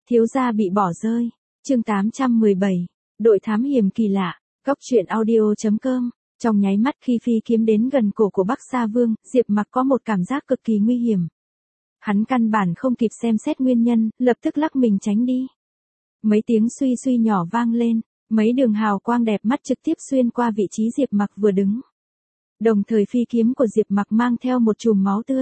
Thiếu gia bị bỏ rơi. Chương 817. Đội thám hiểm kỳ lạ. Góc truyện audio.com. Trong nháy mắt khi phi kiếm đến gần cổ của Bắc Sa Vương, Diệp Mặc có một cảm giác cực kỳ nguy hiểm. Hắn căn bản không kịp xem xét nguyên nhân, lập tức lắc mình tránh đi. Mấy tiếng suy suy nhỏ vang lên, mấy đường hào quang đẹp mắt trực tiếp xuyên qua vị trí Diệp Mặc vừa đứng. Đồng thời phi kiếm của Diệp Mặc mang theo một chùm máu tươi.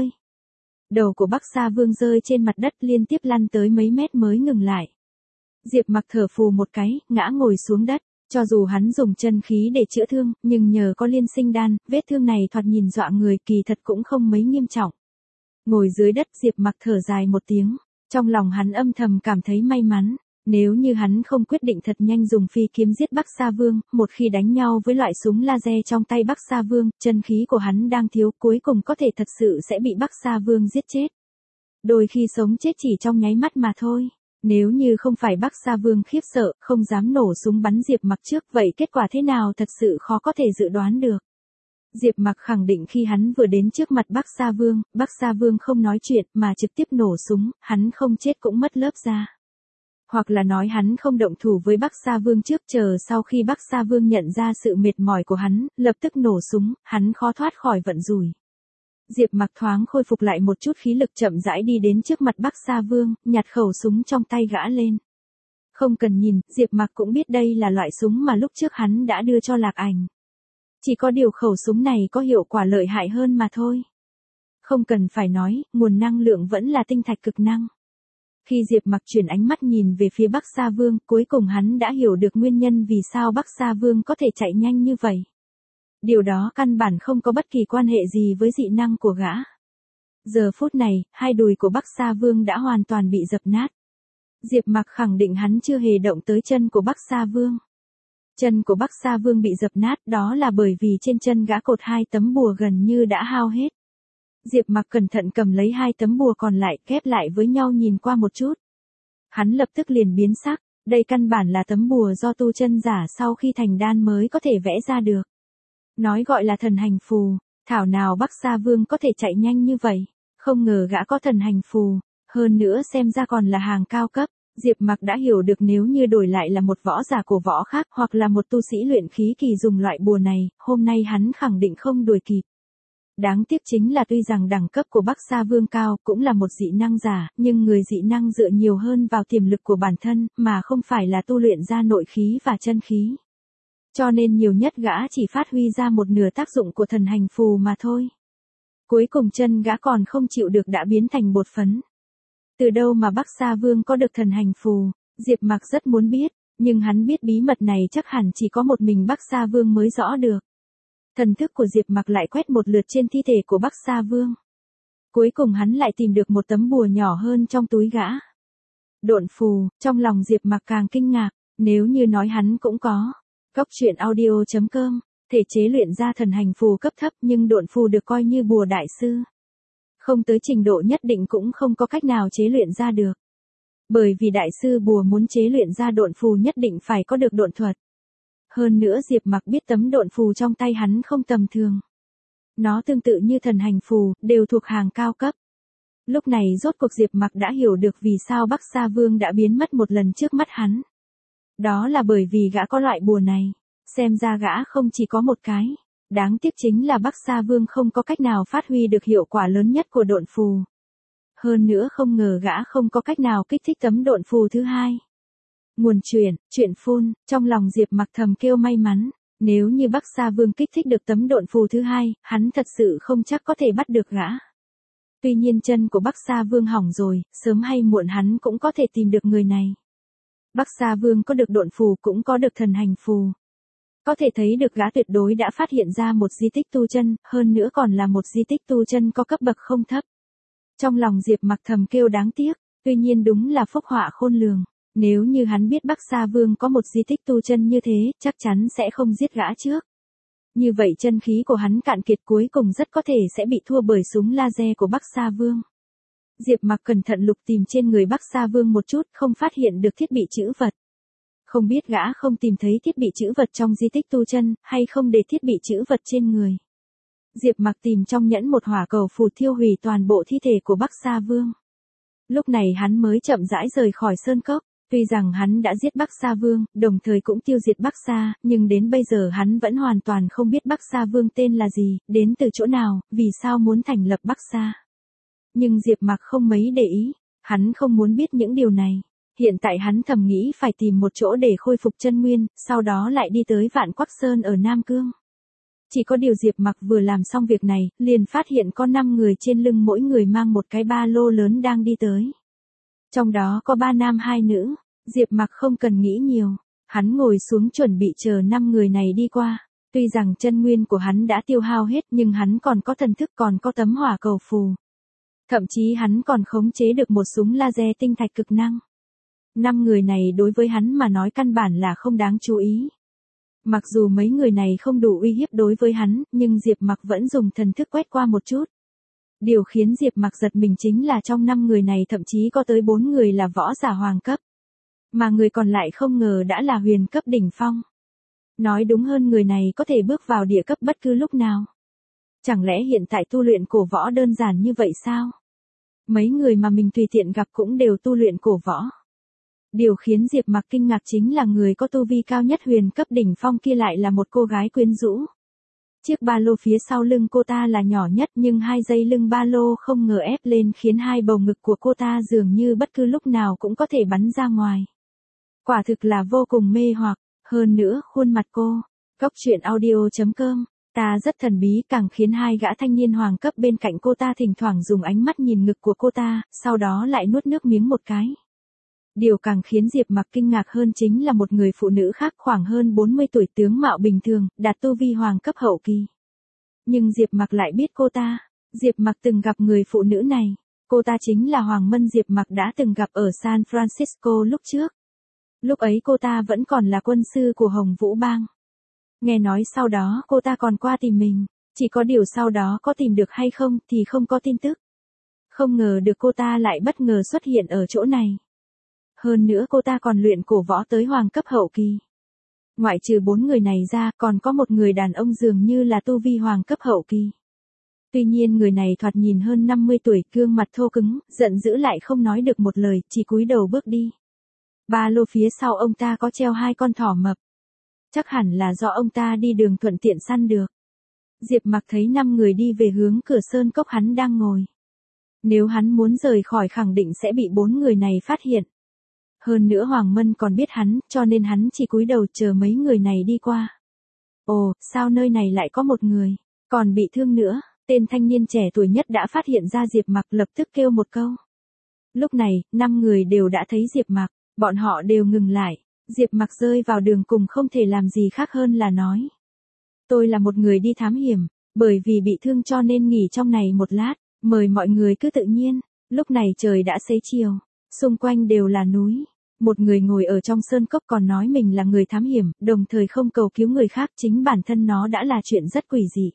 Đầu của Bắc Sa Vương rơi trên mặt đất liên tiếp lăn tới mấy mét mới ngừng lại. Diệp Mặc thở phù một cái, ngã ngồi xuống đất. Cho dù hắn dùng chân khí để chữa thương, nhưng nhờ có liên sinh đan, vết thương này thoạt nhìn dọa người, kỳ thật cũng không mấy nghiêm trọng. Ngồi dưới đất Diệp Mặc thở dài một tiếng, trong lòng hắn âm thầm cảm thấy may mắn. Nếu như hắn không quyết định thật nhanh dùng phi kiếm giết Bắc Sa Vương, một khi đánh nhau với loại súng laser trong tay Bắc Sa Vương, chân khí của hắn đang thiếu, cuối cùng có thể thật sự sẽ bị Bắc Sa Vương giết chết. Đôi khi sống chết chỉ trong nháy mắt mà thôi. Nếu như không phải Bắc Sa Vương khiếp sợ, không dám nổ súng bắn Diệp Mặc trước, vậy kết quả thế nào thật sự khó có thể dự đoán được. Diệp Mặc khẳng định khi hắn vừa đến trước mặt Bắc Sa Vương không nói chuyện mà trực tiếp nổ súng, hắn không chết cũng mất lớp da. Hoặc là nói hắn không động thủ với Bắc Sa Vương trước, chờ sau khi Bắc Sa Vương nhận ra sự mệt mỏi của hắn, lập tức nổ súng, hắn khó thoát khỏi vận rủi. Diệp Mặc thoáng khôi phục lại một chút khí lực, chậm rãi đi đến trước mặt Bắc Sa Vương, nhặt khẩu súng trong tay gã lên. Không cần nhìn, Diệp Mặc cũng biết đây là loại súng mà lúc trước hắn đã đưa cho Lạc Ảnh. Chỉ có điều khẩu súng này có hiệu quả lợi hại hơn mà thôi. Không cần phải nói, nguồn năng lượng vẫn là tinh thạch cực năng. Khi Diệp Mặc chuyển ánh mắt nhìn về phía Bắc Sa Vương, cuối cùng hắn đã hiểu được nguyên nhân vì sao Bắc Sa Vương có thể chạy nhanh như vậy. Điều đó căn bản không có bất kỳ quan hệ gì với dị năng của gã. Giờ phút này, hai đùi của Bắc Sa Vương đã hoàn toàn bị dập nát. Diệp Mặc khẳng định hắn chưa hề động tới chân của Bắc Sa Vương. Chân của Bắc Sa Vương bị dập nát, đó là bởi vì trên chân gã cột hai tấm bùa gần như đã hao hết. Diệp Mặc cẩn thận cầm lấy hai tấm bùa còn lại, ghép lại với nhau nhìn qua một chút. Hắn lập tức liền biến sắc, đây căn bản là tấm bùa do tu chân giả sau khi thành đan mới có thể vẽ ra được. Nói gọi là thần hành phù, thảo nào Bắc Sa Vương có thể chạy nhanh như vậy, không ngờ gã có thần hành phù, hơn nữa xem ra còn là hàng cao cấp. Diệp Mặc đã hiểu được nếu như đổi lại là một võ giả cổ võ khác hoặc là một tu sĩ luyện khí kỳ dùng loại bùa này, hôm nay hắn khẳng định không đuổi kịp. Đáng tiếc chính là tuy rằng đẳng cấp của Bắc Sa Vương cao, cũng là một dị năng giả, nhưng người dị năng dựa nhiều hơn vào tiềm lực của bản thân, mà không phải là tu luyện ra nội khí và chân khí. Cho nên nhiều nhất gã chỉ phát huy ra một nửa tác dụng của thần hành phù mà thôi. Cuối cùng chân gã còn không chịu được đã biến thành bột phấn. Từ đâu mà Bắc Sa Vương có được thần hành phù, Diệp Mặc rất muốn biết, nhưng hắn biết bí mật này chắc hẳn chỉ có một mình Bắc Sa Vương mới rõ được. Thần thức của Diệp Mặc lại quét một lượt trên thi thể của Bắc Sa Vương. Cuối cùng hắn lại tìm được một tấm bùa nhỏ hơn trong túi gã. Độn phù, trong lòng Diệp Mặc càng kinh ngạc, nếu như nói hắn cũng có. Góc truyện audio.com, thể chế luyện ra thần hành phù cấp thấp nhưng độn phù được coi như bùa đại sư. Không tới trình độ nhất định cũng không có cách nào chế luyện ra được. Bởi vì đại sư bùa muốn chế luyện ra độn phù nhất định phải có được độn thuật. Hơn nữa Diệp Mặc biết tấm độn phù trong tay hắn không tầm thường. Nó tương tự như thần hành phù, đều thuộc hàng cao cấp. Lúc này rốt cuộc Diệp Mặc đã hiểu được vì sao Bắc Sa Vương đã biến mất một lần trước mắt hắn. Đó là bởi vì gã có loại bùa này, xem ra gã không chỉ có một cái. Đáng tiếc chính là Bắc Sa Vương không có cách nào phát huy được hiệu quả lớn nhất của độn phù. Hơn nữa không ngờ gã không có cách nào kích thích tấm độn phù thứ hai. Nguồn chuyện phun, trong lòng Diệp Mặc thầm kêu may mắn, nếu như Bắc Sa Vương kích thích được tấm độn phù thứ hai, hắn thật sự không chắc có thể bắt được gã. Tuy nhiên chân của Bắc Sa Vương hỏng rồi, sớm hay muộn hắn cũng có thể tìm được người này. Bắc Sa Vương có được độn phù cũng có được thần hành phù. Có thể thấy được gã tuyệt đối đã phát hiện ra một di tích tu chân, hơn nữa còn là một di tích tu chân có cấp bậc không thấp. Trong lòng Diệp Mặc thầm kêu đáng tiếc, tuy nhiên đúng là phúc họa khôn lường. Nếu như hắn biết Bắc Sa Vương có một di tích tu chân như thế, chắc chắn sẽ không giết gã trước. Như vậy chân khí của hắn cạn kiệt, cuối cùng rất có thể sẽ bị thua bởi súng laser của Bắc Sa Vương. Diệp Mặc cẩn thận lục tìm trên người Bắc Sa Vương một chút, không phát hiện được thiết bị trữ vật. Không biết gã không tìm thấy thiết bị trữ vật trong di tích tu chân, hay không để thiết bị trữ vật trên người. Diệp Mặc tìm trong nhẫn một hỏa cầu phù thiêu hủy toàn bộ thi thể của Bắc Sa Vương. Lúc này hắn mới chậm rãi rời khỏi sơn cốc. Tuy rằng hắn đã giết Bắc Sa Vương, đồng thời cũng tiêu diệt Bắc Sa, nhưng đến bây giờ hắn vẫn hoàn toàn không biết Bắc Sa Vương tên là gì, đến từ chỗ nào, vì sao muốn thành lập Bắc Sa. Nhưng Diệp Mặc không mấy để ý, hắn không muốn biết những điều này. Hiện tại hắn thầm nghĩ phải tìm một chỗ để khôi phục chân nguyên, sau đó lại đi tới Vạn Quắc Sơn ở Nam Cương. Chỉ có điều Diệp Mặc vừa làm xong việc này, liền phát hiện có 5 người trên lưng mỗi người mang một cái ba lô lớn đang đi tới. Trong đó có 3 nam 2 nữ, Diệp Mặc không cần nghĩ nhiều, hắn ngồi xuống chuẩn bị chờ 5 người này đi qua. Tuy rằng chân nguyên của hắn đã tiêu hao hết nhưng hắn còn có thần thức, còn có tấm hỏa cầu phù. Thậm chí hắn còn khống chế được một súng laser tinh thạch cực năng. 5 người này đối với hắn mà nói căn bản là không đáng chú ý. Mặc dù mấy người này không đủ uy hiếp đối với hắn, nhưng Diệp Mặc vẫn dùng thần thức quét qua một chút. Điều khiến Diệp Mặc giật mình chính là trong 5 người này thậm chí có tới 4 người là võ giả hoàng cấp. Mà người còn lại không ngờ đã là huyền cấp đỉnh phong. Nói đúng hơn người này có thể bước vào địa cấp bất cứ lúc nào. Chẳng lẽ hiện tại tu luyện cổ võ đơn giản như vậy sao? Mấy người mà mình tùy tiện gặp cũng đều tu luyện cổ võ. Điều khiến Diệp Mặc kinh ngạc chính là người có tu vi cao nhất huyền cấp đỉnh phong kia lại là một cô gái quyến rũ. Chiếc ba lô phía sau lưng cô ta là nhỏ nhất nhưng 2 dây lưng ba lô không ngờ ép lên khiến 2 bầu ngực của cô ta dường như bất cứ lúc nào cũng có thể bắn ra ngoài. Quả thực là vô cùng mê hoặc, hơn nữa khuôn mặt cô, goctruyện.audio.com, ta rất thần bí càng khiến 2 gã thanh niên hoàng cấp bên cạnh cô ta thỉnh thoảng dùng ánh mắt nhìn ngực của cô ta, sau đó lại nuốt nước miếng một cái. Điều càng khiến Diệp Mặc kinh ngạc hơn chính là một người phụ nữ khác khoảng hơn 40 tuổi tướng mạo bình thường, đạt tu vi hoàng cấp hậu kỳ. Nhưng Diệp Mặc lại biết cô ta, Diệp Mặc từng gặp người phụ nữ này, cô ta chính là Hoàng Mân Diệp Mặc đã từng gặp ở San Francisco lúc trước. Lúc ấy cô ta vẫn còn là quân sư của Hồng Vũ Bang. Nghe nói sau đó cô ta còn qua tìm mình, chỉ có điều sau đó có tìm được hay không thì không có tin tức. Không ngờ được cô ta lại bất ngờ xuất hiện ở chỗ này. Hơn nữa cô ta còn luyện cổ võ tới hoàng cấp hậu kỳ. Ngoại trừ 4 người này ra còn có một người đàn ông dường như là tu vi hoàng cấp hậu kỳ. Tuy nhiên người này thoạt nhìn hơn 50 tuổi, gương mặt thô cứng, giận dữ lại không nói được một lời, chỉ cúi đầu bước đi. Ba lô phía sau ông ta có treo 2 con thỏ mập. Chắc hẳn là do ông ta đi đường thuận tiện săn được. Diệp Mặc thấy 5 người đi về hướng cửa sơn cốc hắn đang ngồi. Nếu hắn muốn rời khỏi khẳng định sẽ bị 4 người này phát hiện. Hơn nữa Hoàng Mân còn biết hắn, cho nên hắn chỉ cúi đầu chờ mấy người này đi qua. Ồ, sao nơi này lại có một người, còn bị thương nữa, tên thanh niên trẻ tuổi nhất đã phát hiện ra Diệp Mặc lập tức kêu một câu. Lúc này, 5 người đều đã thấy Diệp Mặc, bọn họ đều ngừng lại, Diệp Mặc rơi vào đường cùng không thể làm gì khác hơn là nói. Tôi là một người đi thám hiểm, bởi vì bị thương cho nên nghỉ trong này một lát, mời mọi người cứ tự nhiên, lúc này trời đã xế chiều, xung quanh đều là núi. Một người ngồi ở trong sơn cốc còn nói mình là người thám hiểm, đồng thời không cầu cứu người khác, chính bản thân nó đã là chuyện rất quỷ dị.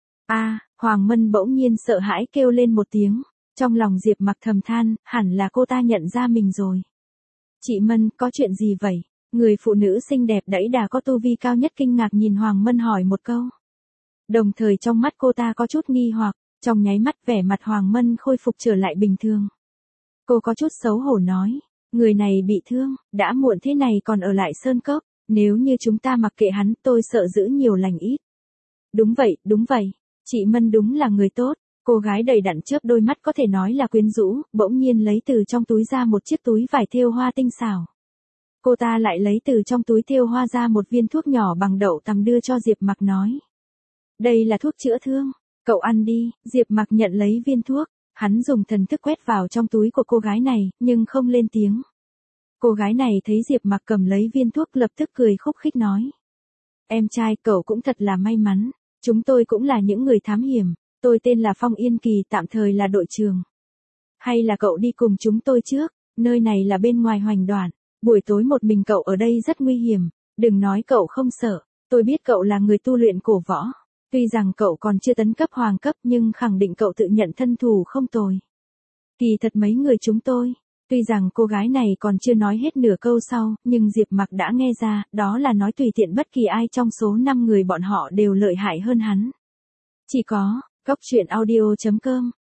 Hoàng Mân bỗng nhiên sợ hãi kêu lên một tiếng, trong lòng Diệp Mặc thầm than, hẳn là cô ta nhận ra mình rồi. Chị Mân, có chuyện gì vậy? Người phụ nữ xinh đẹp đẫy đà có tu vi cao nhất kinh ngạc nhìn Hoàng Mân hỏi một câu. Đồng thời trong mắt cô ta có chút nghi hoặc, trong nháy mắt vẻ mặt Hoàng Mân khôi phục trở lại bình thường. Cô có chút xấu hổ nói. Người này bị thương, đã muộn thế này còn ở lại sơn cốc, nếu như chúng ta mặc kệ hắn tôi sợ giữ nhiều lành ít. Đúng vậy, chị Mân đúng là người tốt, cô gái đầy đặn chớp đôi mắt có thể nói là quyến rũ, bỗng nhiên lấy từ trong túi ra một chiếc túi vải thêu hoa tinh xảo. Cô ta lại lấy từ trong túi thêu hoa ra một viên thuốc nhỏ bằng đậu tằm đưa cho Diệp Mặc nói. Đây là thuốc chữa thương, cậu ăn đi, Diệp Mặc nhận lấy viên thuốc. Hắn dùng thần thức quét vào trong túi của cô gái này, nhưng không lên tiếng. Cô gái này thấy Diệp Mặc cầm lấy viên thuốc lập tức cười khúc khích nói. Em trai, cậu cũng thật là may mắn. Chúng tôi cũng là những người thám hiểm. Tôi tên là Phong Yên Kỳ, tạm thời là đội trưởng. Hay là cậu đi cùng chúng tôi trước, nơi này là bên ngoài Hoành Đoạn. Buổi tối một mình cậu ở đây rất nguy hiểm. Đừng nói cậu không sợ. Tôi biết cậu là người tu luyện cổ võ. Tuy rằng cậu còn chưa tấn cấp hoàng cấp nhưng khẳng định cậu tự nhận thân thủ không tồi. Kỳ thật mấy người chúng tôi, tuy rằng cô gái này còn chưa nói hết nửa câu sau, nhưng Diệp Mặc đã nghe ra, đó là nói tùy tiện bất kỳ ai trong số 5 người bọn họ đều lợi hại hơn hắn. Chỉ có, goctruyện.audio.com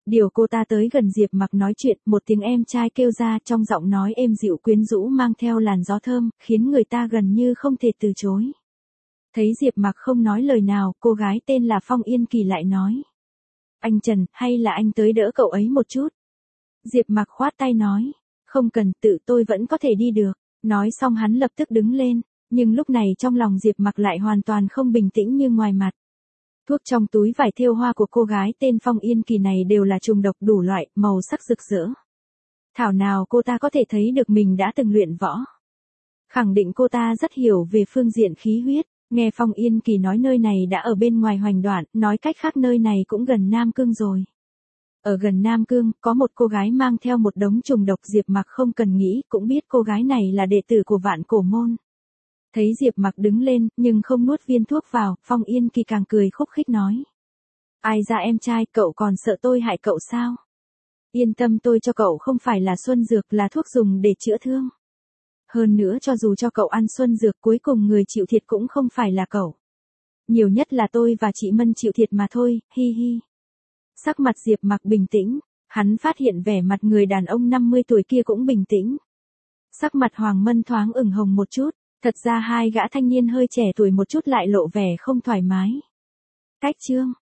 Điều cô ta tới gần Diệp Mặc nói chuyện, một tiếng em trai kêu ra trong giọng nói êm dịu quyến rũ mang theo làn gió thơm, khiến người ta gần như không thể từ chối. Thấy Diệp Mặc không nói lời nào, cô gái tên là Phong Yên Kỳ lại nói. Anh Trần, hay là anh tới đỡ cậu ấy một chút? Diệp Mặc khoát tay nói. Không cần, tự tôi vẫn có thể đi được. Nói xong hắn lập tức đứng lên, nhưng lúc này trong lòng Diệp Mặc lại hoàn toàn không bình tĩnh như ngoài mặt. Thuốc trong túi vải thêu hoa của cô gái tên Phong Yên Kỳ này đều là trùng độc đủ loại, màu sắc rực rỡ. Thảo nào cô ta có thể thấy được mình đã từng luyện võ. Khẳng định cô ta rất hiểu về phương diện khí huyết. Nghe Phong Yên Kỳ nói nơi này đã ở bên ngoài Hoành Đoạn, nói cách khác nơi này cũng gần Nam Cương rồi. Ở gần Nam Cương, có một cô gái mang theo một đống trùng độc. Diệp Mặc không cần nghĩ cũng biết cô gái này là đệ tử của Vạn Cổ Môn. Thấy Diệp Mặc đứng lên, nhưng không nuốt viên thuốc vào, Phong Yên Kỳ càng cười khúc khích nói. Ai ra em trai, cậu còn sợ tôi hại cậu sao? Yên tâm, tôi cho cậu không phải là xuân dược, là thuốc dùng để chữa thương. Hơn nữa cho dù cho cậu ăn xuân dược, cuối cùng người chịu thiệt cũng không phải là cậu. Nhiều nhất là tôi và chị Mân chịu thiệt mà thôi, hi hi. Sắc mặt Diệp Mặc bình tĩnh, hắn phát hiện vẻ mặt người đàn ông 50 tuổi kia cũng bình tĩnh. Sắc mặt Hoàng Mân thoáng ửng hồng một chút, thật ra hai gã thanh niên hơi trẻ tuổi một chút lại lộ vẻ không thoải mái. Cách chương